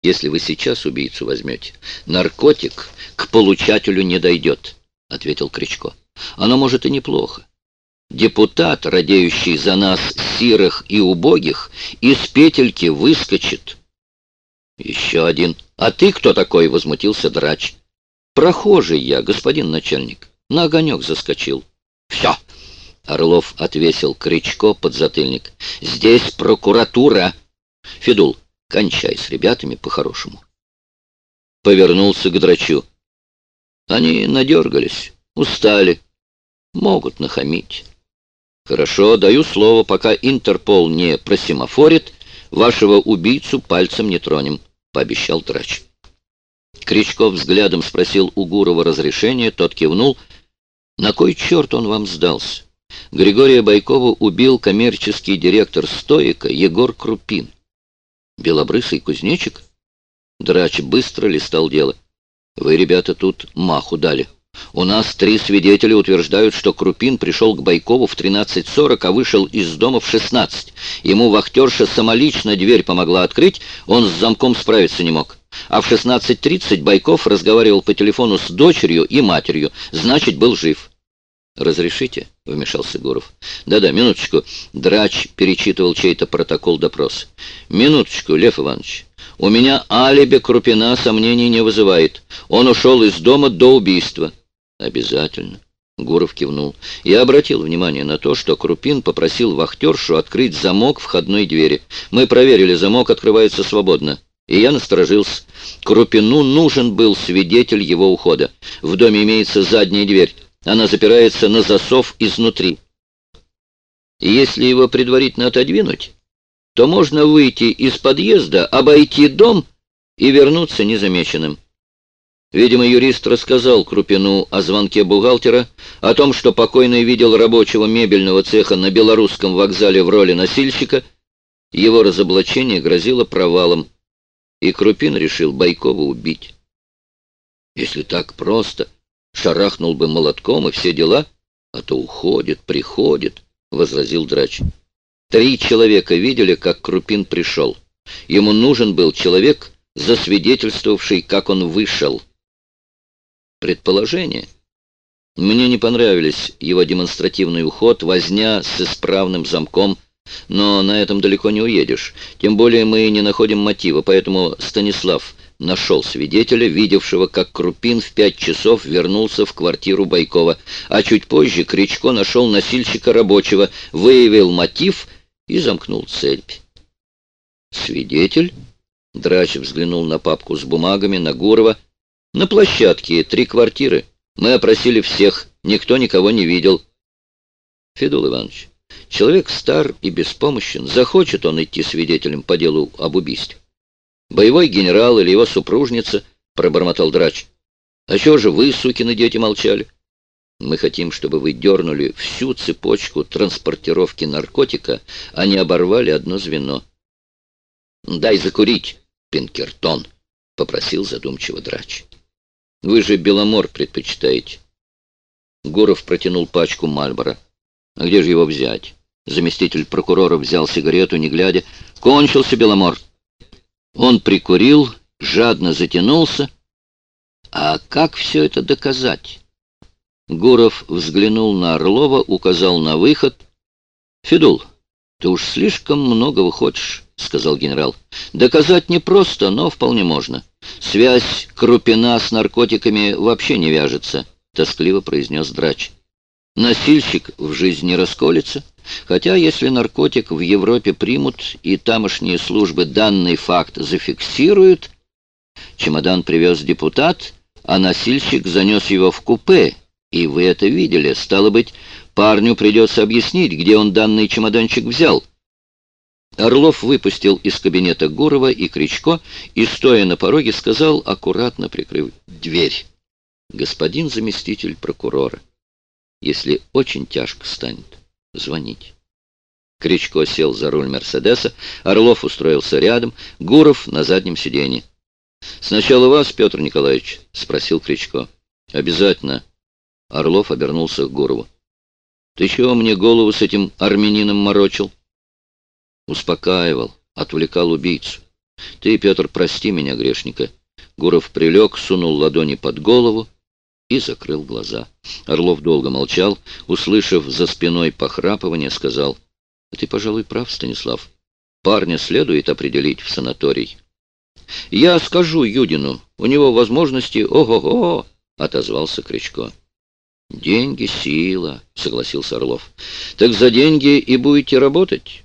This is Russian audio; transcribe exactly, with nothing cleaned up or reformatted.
Если вы сейчас убийцу возьмете, наркотик к получателю не дойдет, — ответил Кричко. Оно может и неплохо. Депутат, радеющий за нас сирых и убогих, из петельки выскочит. Еще один. А ты кто такой? — возмутился Драч. Прохожий я, господин начальник. На огонек заскочил. Все. Орлов отвесил Кричко подзатыльник. Здесь прокуратура. Федул, кончай с ребятами по-хорошему. Повернулся к Драчу. Они надергались, устали, могут нахамить. Хорошо, даю слово, пока Интерпол не просимофорит, вашего убийцу пальцем не тронем, пообещал Драч. Кричко взглядом спросил у Гурова разрешения, тот кивнул. На кой черт он вам сдался? Григория Байкова убил коммерческий директор Стоика Егор Крупин. Белобрысый кузнечик? Драч быстро листал дело. Вы, ребята, тут маху дали. У нас три свидетеля утверждают, что Крупин пришел к Байкову в тринадцать сорок, а вышел из дома в шестнадцать. Ему вахтерша самолично дверь помогла открыть, он с замком справиться не мог. А в шестнадцать тридцать Байков разговаривал по телефону с дочерью и матерью, значит, был жив. «Разрешите?» — вмешался Гуров. «Да-да, минуточку». Драч перечитывал чей-то протокол допроса. «Минуточку, Лев Иванович. У меня алиби Крупина сомнений не вызывает. Он ушел из дома до убийства». «Обязательно». Гуров кивнул. «Я обратил внимание на то, что Крупин попросил вахтершу открыть замок входной двери. Мы проверили, замок открывается свободно. И я насторожился. Крупину нужен был свидетель его ухода. В доме имеется задняя дверь. Она запирается на засов изнутри. И если его предварительно отодвинуть, то можно выйти из подъезда, обойти дом и вернуться незамеченным. Видимо, юрист рассказал Крупину о звонке бухгалтера, о том, что покойный видел рабочего мебельного цеха на Белорусском вокзале в роли носильщика. Его разоблачение грозило провалом, и Крупин решил Байкова убить. Если так просто... Шарахнул бы молотком и все дела, а то уходит, приходит, — возразил Драч. Три человека видели, как Крупин пришел. Ему нужен был человек, засвидетельствовавший, как он вышел. Предположение. Мне не понравились его демонстративный уход, возня с исправным замком, но на этом далеко не уедешь. Тем более мы не находим мотива, поэтому Станислав нашел свидетеля, видевшего, как Крупин в пять часов вернулся в квартиру Байкова, а чуть позже Кричко нашел носильщика рабочего, выявил мотив и замкнул цепь. «Свидетель?» Драч взглянул на папку с бумагами, на Гурова. «На площадке три квартиры. Мы опросили всех, никто никого не видел». «Федул Иванович, человек стар и беспомощен. Захочет он идти свидетелем по делу об убийстве? Боевой генерал или его супружница, — пробормотал Драч. А чего же вы, сукины дети, молчали? Мы хотим, чтобы вы дернули всю цепочку транспортировки наркотика, а не оборвали одно звено. Дай закурить, Пинкертон, — попросил задумчиво Драч. Вы же Беломор предпочитаете. Гуров протянул пачку Мальборо. А где же его взять? Заместитель прокурора взял сигарету, не глядя. Кончился Беломор. Он прикурил, жадно затянулся. А как все это доказать? Гуров взглянул на Орлова, указал на выход. «Федул, ты уж слишком многого хочешь», — сказал генерал. «Доказать непросто, но вполне можно. Связь Крупина с наркотиками вообще не вяжется», — тоскливо произнес Драч. «Носильщик в жизни не расколется. Хотя, если наркотик в Европе примут и тамошние службы данный факт зафиксируют, чемодан привез депутат, а носильщик занес его в купе, и вы это видели. Стало быть, парню придется объяснить, где он данный чемоданчик взял». Орлов выпустил из кабинета Гурова и Кричко и, стоя на пороге, сказал, аккуратно прикрыв дверь: «Господин заместитель прокурора, если очень тяжко станет, звоните». Кричко сел за руль «Мерседеса», Орлов устроился рядом, Гуров на заднем сиденье. «Сначала вас, Петр Николаевич?» — спросил Кричко. «Обязательно». Орлов обернулся к Гурову. «Ты чего мне голову с этим армянином морочил?» «Успокаивал, отвлекал убийцу. Ты, Петр, прости меня, грешника. Гуров прилег, сунул ладони под голову и закрыл глаза. Орлов долго молчал, услышав за спиной похрапывание, сказал: «Ты, пожалуй, прав, Станислав. Парня следует определить в санаторий». «Я скажу Юдину, у него возможности ого-го», — отозвался Кричко. «Деньги — сила», — согласился Орлов. «Так за деньги и будете работать?»